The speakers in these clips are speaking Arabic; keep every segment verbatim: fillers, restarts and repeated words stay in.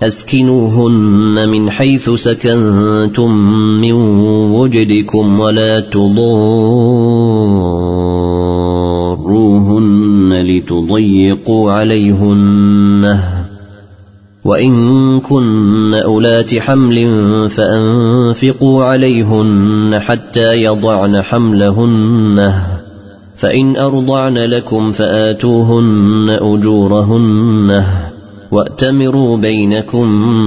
أسكنوهن من حيث سكنتم من وجدكم ولا تضاروهن لتضيقوا عليهن وإن كن أولات حمل فأنفقوا عليهن حتى يضعن حملهن فإن أرضعن لكم فآتوهن أجورهن وأتمروا بينكم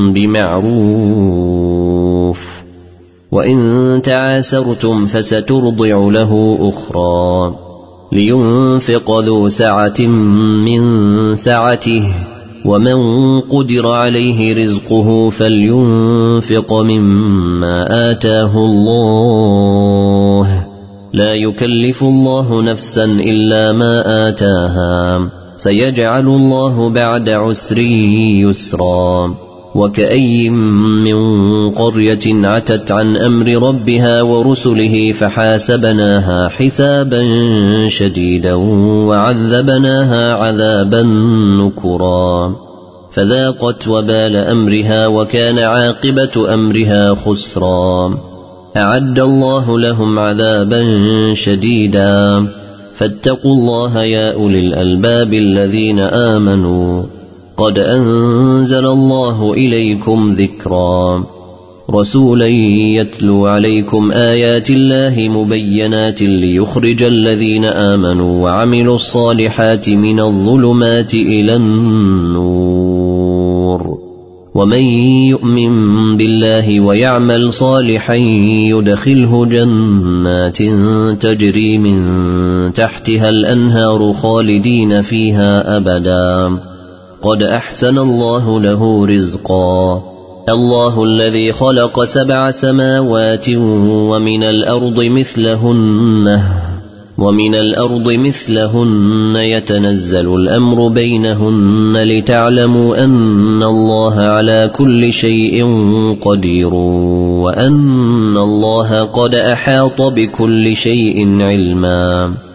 بمعروف وإن تعاسرتم فسترضع له أخرى لينفق ذو سعة من سعته ومن قدر عليه رزقه فلينفق مما آتاه الله لا يكلف الله نفسا إلا ما آتاها سيجعل الله بعد عسر يسرا وكأي من قرية عتت عن أمر ربها ورسله فحاسبناها حسابا شديدا وعذبناها عذابا نكرا فذاقت وبال أمرها وكان عاقبة أمرها خسرا أعد الله لهم عذابا شديدا فاتقوا الله يا أولي الألباب الذين آمنوا قد أنزل الله إليكم ذكرا رسولا يتلو عليكم آيات الله مبينات ليخرج الذين آمنوا وعملوا الصالحات من الظلمات إلى النور ومن يؤمن بالله ويعمل صالحا يدخله جنات تجري من تحتها الأنهار خالدين فيها أبدا قد أحسن الله له رزقا الله الذي خلق سبع سماوات ومن الأرض مثلهن ومن الأرض مثلهن يتنزل الأمر بينهن لتعلموا أن الله على كل شيء قدير وأن الله قد أحاط بكل شيء علما